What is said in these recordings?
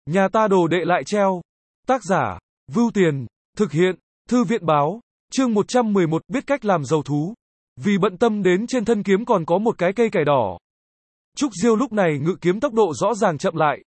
Nhà ta đồ đệ lại treo. Tác giả, Vưu Tiền, thực hiện, Thư viện báo, chương 111 biết cách làm giàu thú. Vì bận tâm đến trên thân kiếm còn có một cái cây cải đỏ. Trúc Diêu lúc này ngự kiếm tốc độ rõ ràng chậm lại.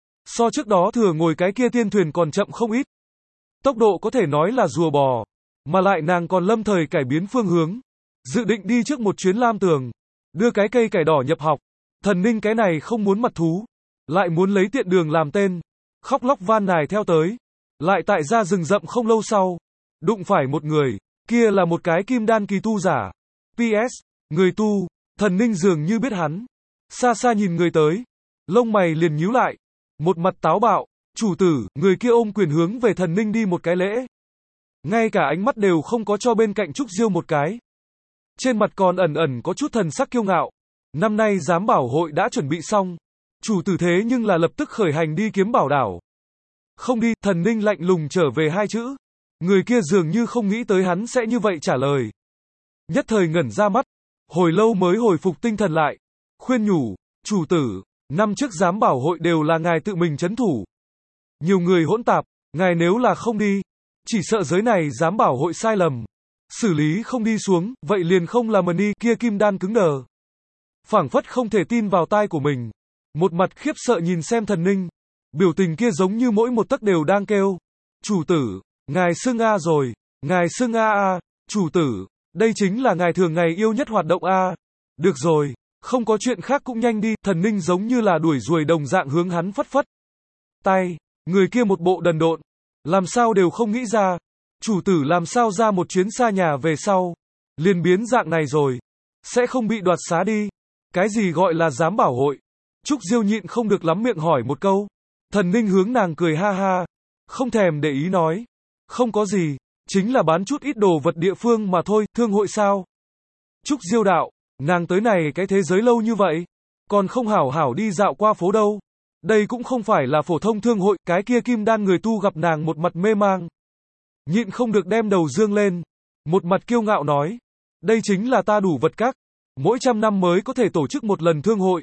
So trước đó thừa ngồi cái kia tiên thuyền còn chậm không ít. Tốc độ có thể nói là rùa bò, mà lại nàng còn lâm thời cải biến phương hướng. Dự định đi trước một chuyến Lam Tường, đưa cái cây cải đỏ nhập học. Thần Ninh cái này không muốn mặt thú, lại muốn lấy tiện đường làm tên, khóc lóc van nài theo tới. Lại tại ra rừng rậm không lâu sau, đụng phải một người, kia là một cái kim đan kỳ tu giả. PS, người tu, Thần Ninh dường như biết hắn. Xa xa nhìn người tới, lông mày liền nhíu lại, một mặt táo bạo. Chủ tử, người kia ôm quyền hướng về Thần Ninh đi một cái lễ. Ngay cả ánh mắt đều không có cho bên cạnh Trúc Diêu một cái. Trên mặt còn ẩn ẩn có chút thần sắc kiêu ngạo. Năm nay giám bảo hội đã chuẩn bị xong. Chủ tử thế nhưng là lập tức khởi hành đi kiếm bảo đảo. Không đi, Thần Ninh lạnh lùng trở về hai chữ. Người kia dường như không nghĩ tới hắn sẽ như vậy trả lời. Nhất thời ngẩn ra mắt, hồi lâu mới hồi phục tinh thần lại. Khuyên nhủ, chủ tử, năm trước giám bảo hội đều là ngài tự mình trấn thủ. Nhiều người hỗn tạp, ngài nếu là không đi, chỉ sợ giới này giám bảo hội sai lầm. Xử lý không đi xuống, vậy liền không là đi, kia kim đan cứng đờ. Phảng phất không thể tin vào tai của mình. Một mặt khiếp sợ nhìn xem Thần Ninh. Biểu tình kia giống như mỗi một tấc đều đang kêu. Chủ tử, ngài xưng A rồi, ngài xưng A. Chủ tử, đây chính là ngài thường ngày yêu nhất hoạt động A. Được rồi, không có chuyện khác cũng nhanh đi. Thần Ninh giống như là đuổi ruồi đồng dạng hướng hắn phất phất tay. Người kia một bộ đần độn, làm sao đều không nghĩ ra. Chủ tử làm sao ra một chuyến xa nhà về sau, liền biến dạng này rồi. Sẽ không bị đoạt xá đi. Cái gì gọi là giám bảo hội? Trúc Diêu nhịn không được lắm miệng hỏi một câu. Thần Ninh hướng nàng cười ha ha, không thèm để ý nói. Không có gì, chính là bán chút ít đồ vật địa phương mà thôi, thương hội sao? Trúc Diêu đạo, nàng tới này cái thế giới lâu như vậy, còn không hảo hảo đi dạo qua phố đâu. Đây cũng không phải là phổ thông thương hội, cái kia kim đan người tu gặp nàng một mặt mê mang. Nhịn không được đem đầu dương lên, một mặt kiêu ngạo nói. Đây chính là ta đủ vật các, mỗi 100 năm mới có thể tổ chức một lần thương hội.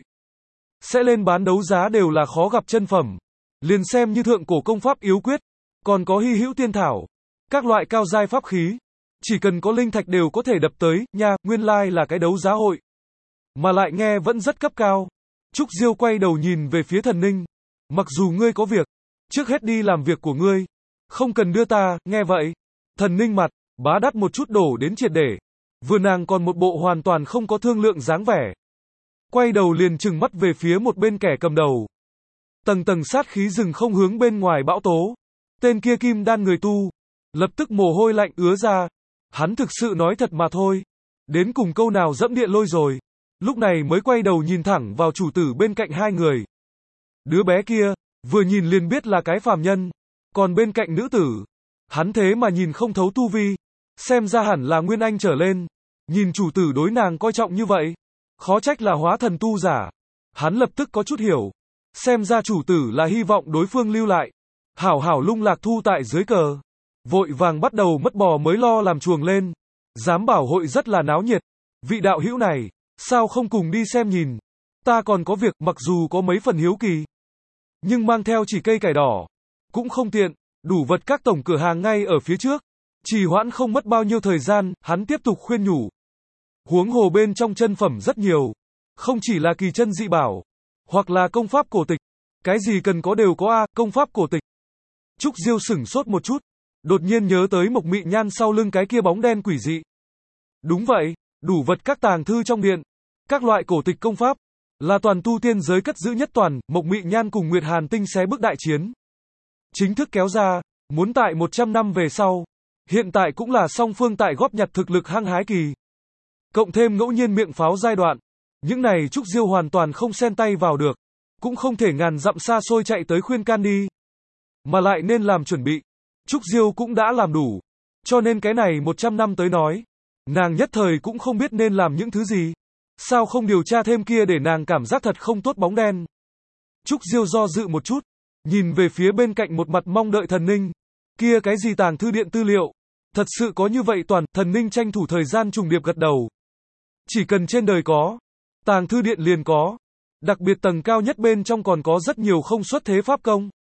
Sẽ lên bán đấu giá đều là khó gặp chân phẩm. Liền xem như thượng cổ công pháp yếu quyết, còn có hy hữu tiên thảo, các loại cao giai pháp khí. Chỉ cần có linh thạch đều có thể đập tới, nha, nguyên lai là cái đấu giá hội. Mà lại nghe vẫn rất cấp cao. Trúc Diêu quay đầu nhìn về phía Thần Ninh. Mặc dù ngươi có việc, trước hết đi làm việc của ngươi. Không cần đưa ta, nghe vậy. Thần Ninh mặt, bá đắt một chút đổ đến triệt để. Vừa nàng còn một bộ hoàn toàn không có thương lượng dáng vẻ. Quay đầu liền trừng mắt về phía một bên kẻ cầm đầu. Tầng tầng sát khí rừng không hướng bên ngoài bão tố. Tên kia kim đan người tu, lập tức mồ hôi lạnh ứa ra. Hắn thực sự nói thật mà thôi. Đến cùng câu nào dẫm địa lôi rồi. Lúc này mới quay đầu nhìn thẳng vào chủ tử bên cạnh hai người. Đứa bé kia, vừa nhìn liền biết là cái phàm nhân. Còn bên cạnh nữ tử, hắn thế mà nhìn không thấu tu vi. Xem ra hẳn là Nguyên Anh trở lên. Nhìn chủ tử đối nàng coi trọng như vậy, khó trách là hóa thần tu giả. Hắn lập tức có chút hiểu. Xem ra chủ tử là hy vọng đối phương lưu lại. Hảo hảo lung lạc thu tại dưới cờ. Vội vàng bắt đầu mất bò mới lo làm chuồng lên. Giám bảo hội rất là náo nhiệt. Vị đạo hữu này, sao không cùng đi xem nhìn? Ta còn có việc, mặc dù có mấy phần hiếu kỳ, nhưng mang theo chỉ cây cải đỏ cũng không tiện. Đủ vật các tổng cửa hàng ngay ở phía trước. Trì hoãn không mất bao nhiêu thời gian, hắn tiếp tục khuyên nhủ. Huống hồ bên trong chân phẩm rất nhiều. Không chỉ là kỳ chân dị bảo, hoặc là công pháp cổ tịch. Cái gì cần có đều có a, công pháp cổ tịch. Trúc Diêu sửng sốt một chút. Đột nhiên nhớ tới Mộc Mị Nhan sau lưng cái kia bóng đen quỷ dị. Đúng vậy, đủ vật các tàng thư trong điện. Các loại cổ tịch công pháp, là toàn tu tiên giới cất giữ nhất toàn. Mộc Mị Nhan cùng Nguyệt Hàn Tinh xé bước đại chiến. Chính thức kéo ra, muốn tại 100 năm về sau. Hiện tại cũng là song phương tại góp nhặt thực lực hăng hái kỳ. Cộng thêm ngẫu nhiên miệng pháo giai đoạn. Những này Trúc Diêu hoàn toàn không xen tay vào được. Cũng không thể ngàn dặm xa xôi chạy tới khuyên can đi. Mà lại nên làm chuẩn bị. Trúc Diêu cũng đã làm đủ. Cho nên cái này 100 năm tới nói. Nàng nhất thời cũng không biết nên làm những thứ gì. Sao không điều tra thêm kia để nàng cảm giác thật không tốt bóng đen. Trúc Diêu do dự một chút. Nhìn về phía bên cạnh một mặt mong đợi Thần Ninh. Kia cái gì tàng thư điện tư liệu. Thật sự có như vậy toàn. Thần Ninh tranh thủ thời gian trùng điệp gật đầu. Chỉ cần trên đời có, tàng thư điện liền có. Đặc biệt tầng cao nhất bên trong còn có rất nhiều không xuất thế pháp công.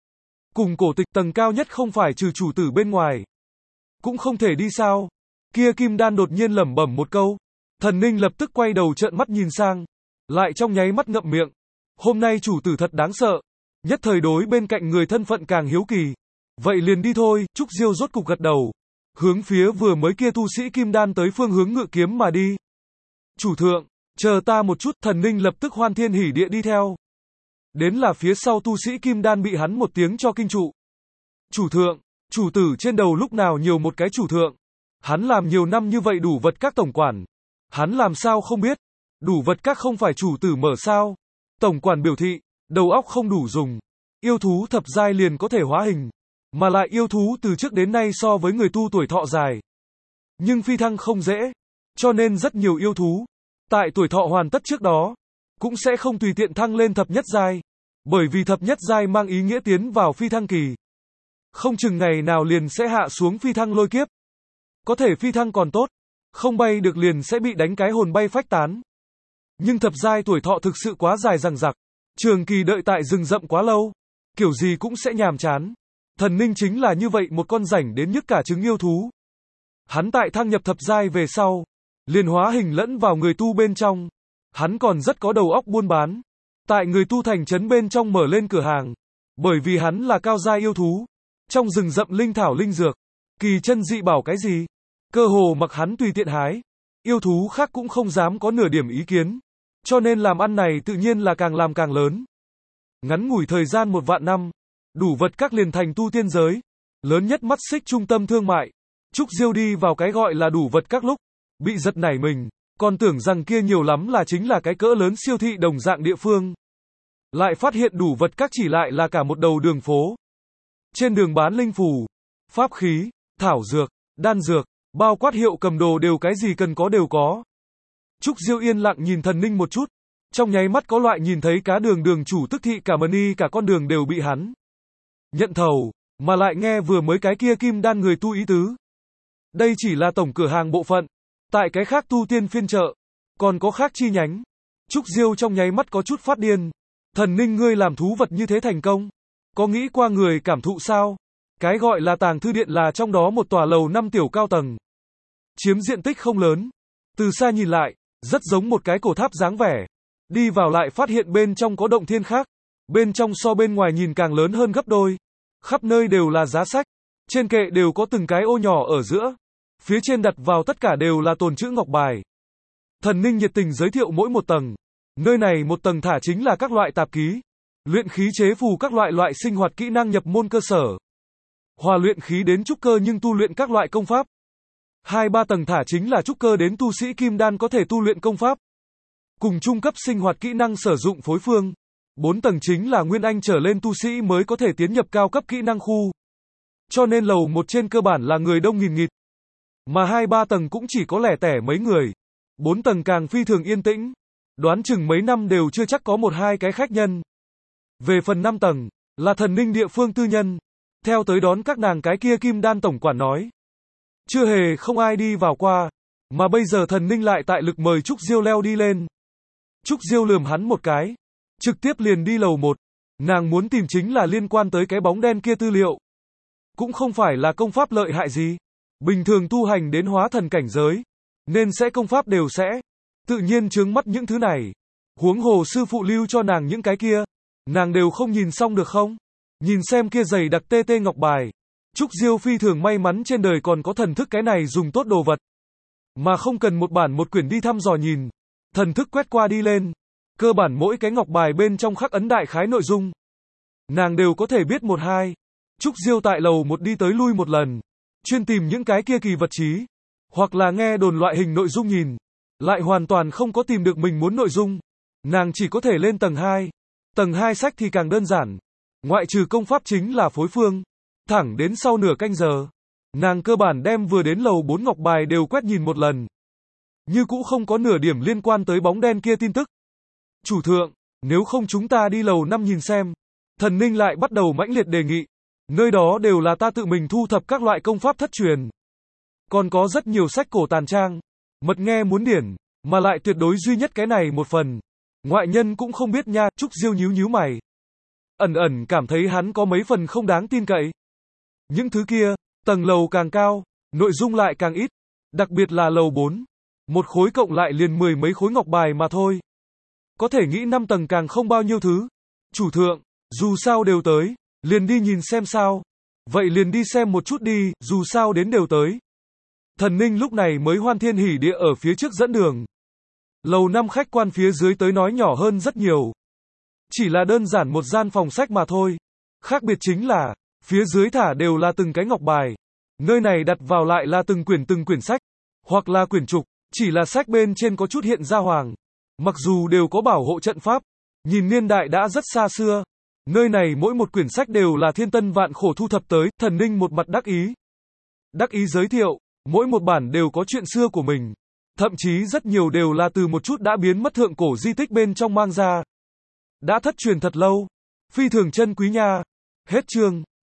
Cùng cổ tịch tầng cao nhất không phải trừ chủ tử bên ngoài. Cũng không thể đi sao? Kia kim đan đột nhiên lẩm bẩm một câu. Thần Ninh lập tức quay đầu trợn mắt nhìn sang. Lại trong nháy mắt ngậm miệng. Hôm nay chủ tử thật đáng sợ. Nhất thời đối bên cạnh người thân phận càng hiếu kỳ. Vậy liền đi thôi, Trúc Diêu rốt cục gật đầu. Hướng phía vừa mới kia tu sĩ kim đan tới phương hướng ngự kiếm mà đi. Chủ thượng, chờ ta một chút, Thần Ninh lập tức hoan thiên hỉ địa đi theo. Đến là phía sau tu sĩ kim đan bị hắn một tiếng cho kinh trụ. Chủ thượng, chủ tử trên đầu lúc nào nhiều một cái chủ thượng. Hắn làm nhiều năm như vậy đủ vật các tổng quản. Hắn làm sao không biết. Đủ vật các không phải chủ tử mở sao. Tổng quản biểu thị, đầu óc không đủ dùng. Yêu thú thập giai liền có thể hóa hình. Mà lại yêu thú từ trước đến nay so với người tu tuổi thọ dài. Nhưng phi thăng không dễ. Cho nên rất nhiều yêu thú, tại tuổi thọ hoàn tất trước đó, cũng sẽ không tùy tiện thăng lên thập nhất giai. Bởi vì thập nhất giai mang ý nghĩa tiến vào phi thăng kỳ. Không chừng ngày nào liền sẽ hạ xuống phi thăng lôi kiếp. Có thể phi thăng còn tốt. Không bay được liền sẽ bị đánh cái hồn bay phách tán. Nhưng thập giai tuổi thọ thực sự quá dài dằng dặc. Trường kỳ đợi tại rừng rậm quá lâu. Kiểu gì cũng sẽ nhàm chán. Thần Ninh chính là như vậy một con rảnh đến nhức cả trứng yêu thú. Hắn tại thăng nhập thập giai về sau, liền hóa hình lẫn vào người tu bên trong. Hắn còn rất có đầu óc buôn bán. Tại người tu thành trấn bên trong mở lên cửa hàng. Bởi vì hắn là cao giai yêu thú. Trong rừng rậm linh thảo linh dược, kỳ chân dị bảo cái gì, cơ hồ mặc hắn tùy tiện hái. Yêu thú khác cũng không dám có nửa điểm ý kiến. Cho nên làm ăn này tự nhiên là càng làm càng lớn. Ngắn ngủi thời gian 1 vạn năm, đủ vật các liền thành tu tiên giới. Lớn nhất mắt xích trung tâm thương mại. Trúc Diêu đi vào cái gọi là đủ vật các lúc, bị giật nảy mình, còn tưởng rằng kia nhiều lắm là chính là cái cỡ lớn siêu thị đồng dạng địa phương. Lại phát hiện đủ vật các chỉ lại là cả một đầu đường phố. Trên đường bán linh phù, pháp khí, thảo dược, đan dược, bao quát hiệu cầm đồ đều cái gì cần có đều có. Trúc Diêu yên lặng nhìn Thần Ninh một chút, trong nháy mắt có loại nhìn thấy cá đường đường chủ tức thị cả mani cả con đường đều bị hắn nhận thầu, mà lại nghe vừa mới cái kia kim đan người tu ý tứ. Đây chỉ là tổng cửa hàng bộ phận, tại cái khác tu tiên phiên chợ, còn có khác chi nhánh. Trúc Diêu trong nháy mắt có chút phát điên. Thần Ninh ngươi làm thú vật như thế thành công, có nghĩ qua người cảm thụ sao? Cái gọi là tàng thư điện là trong đó một tòa lầu 5 tiểu cao tầng. Chiếm diện tích không lớn. Từ xa nhìn lại, rất giống một cái cổ tháp dáng vẻ. Đi vào lại phát hiện bên trong có động thiên khác. Bên trong so bên ngoài nhìn càng lớn hơn gấp đôi. Khắp nơi đều là giá sách. Trên kệ đều có từng cái ô nhỏ ở giữa. Phía trên đặt vào tất cả đều là tồn trữ ngọc bài. Thần Ninh nhiệt tình giới thiệu mỗi một tầng. Nơi này một tầng thả chính là các loại tạp ký. Luyện khí chế phù các loại sinh hoạt kỹ năng nhập môn cơ sở. Hòa luyện khí đến trúc cơ nhưng tu luyện các loại công pháp. 2-3 tầng thả chính là trúc cơ đến tu sĩ kim đan có thể tu luyện công pháp. Cùng trung cấp sinh hoạt kỹ năng sử dụng phối phương. 4 tầng chính là nguyên anh trở lên tu sĩ mới có thể tiến nhập cao cấp kỹ năng khu. Cho nên lầu 1 trên cơ bản là người đông nghìn nghịt. Mà 2-3 tầng cũng chỉ có lẻ tẻ mấy người. 4 tầng càng phi thường yên tĩnh. Đoán chừng mấy năm đều chưa chắc có 1-2 cái khách nhân. Về phần 5 tầng, là Thần Ninh địa phương tư nhân. Theo tới đón các nàng cái kia kim đan tổng quản nói. Chưa hề không ai đi vào qua. Mà bây giờ Thần Ninh lại tại lực mời Trúc Diêu leo đi lên. Trúc Diêu lườm hắn một cái. Trực tiếp liền đi lầu 1. Nàng muốn tìm chính là liên quan tới cái bóng đen kia tư liệu. Cũng không phải là công pháp lợi hại gì. Bình thường tu hành đến hóa thần cảnh giới. Nên sẽ công pháp đều sẽ. Tự nhiên chướng mắt những thứ này. Huống hồ sư phụ lưu cho nàng những cái kia. Nàng đều không nhìn xong được không? Nhìn xem kia dày đặc tê tê ngọc bài. Trúc Diêu phi thường may mắn trên đời còn có thần thức cái này dùng tốt đồ vật. Mà không cần một bản một quyển đi thăm dò nhìn. Thần thức quét qua đi lên. Cơ bản mỗi cái ngọc bài bên trong khắc ấn đại khái nội dung. Nàng đều có thể biết 1-2. Trúc Diêu tại lầu 1 đi tới lui một lần. Chuyên tìm những cái kia kỳ vật chí. Hoặc là nghe đồn loại hình nội dung nhìn. Lại hoàn toàn không có tìm được mình muốn nội dung. Nàng chỉ có thể lên tầng 2. Tầng 2 sách thì càng đơn giản. Ngoại trừ công pháp chính là phối phương. Thẳng đến sau nửa canh giờ. Nàng cơ bản đem vừa đến lầu 4 ngọc bài đều quét nhìn một lần. Như cũ không có nửa điểm liên quan tới bóng đen kia tin tức. Chủ thượng, nếu không chúng ta đi lầu 5 nhìn xem. Thần Ninh lại bắt đầu mãnh liệt đề nghị. Nơi đó đều là ta tự mình thu thập các loại công pháp thất truyền. Còn có rất nhiều sách cổ tàn trang. Mật nghe muốn điển. Mà lại tuyệt đối duy nhất cái này một phần. Ngoại nhân cũng không biết nha. Trúc Diêu nhíu nhíu mày. ẩn ẩn cảm thấy hắn có mấy phần không đáng tin cậy. Những thứ kia, tầng lầu càng cao, nội dung lại càng ít, đặc biệt là lầu 4. Một khối cộng lại liền 10 mấy khối ngọc bài mà thôi. Có thể nghĩ 5 tầng càng không bao nhiêu thứ. Chủ thượng, dù sao đều tới, liền đi nhìn xem sao. Vậy liền đi xem một chút đi, dù sao đến đều tới. Thần Ninh lúc này mới hoan thiên hỉ địa ở phía trước dẫn đường. Lầu 5 khách quan phía dưới tới nói nhỏ hơn rất nhiều. Chỉ là đơn giản một gian phòng sách mà thôi. Khác biệt chính là, phía dưới thả đều là từng cái ngọc bài. Nơi này đặt vào lại là từng quyển sách. Hoặc là quyển trục, chỉ là sách bên trên có chút hiện ra hoàng. Mặc dù đều có bảo hộ trận pháp, nhìn niên đại đã rất xa xưa. Nơi này mỗi một quyển sách đều là thiên tân vạn khổ thu thập tới, Thần Ninh một mặt đắc ý. Đắc ý giới thiệu, mỗi một bản đều có chuyện xưa của mình. Thậm chí rất nhiều đều là từ một chút đã biến mất thượng cổ di tích bên trong mang ra. Đã thất truyền thật lâu. Phi thường chân quý nha. Hết chương.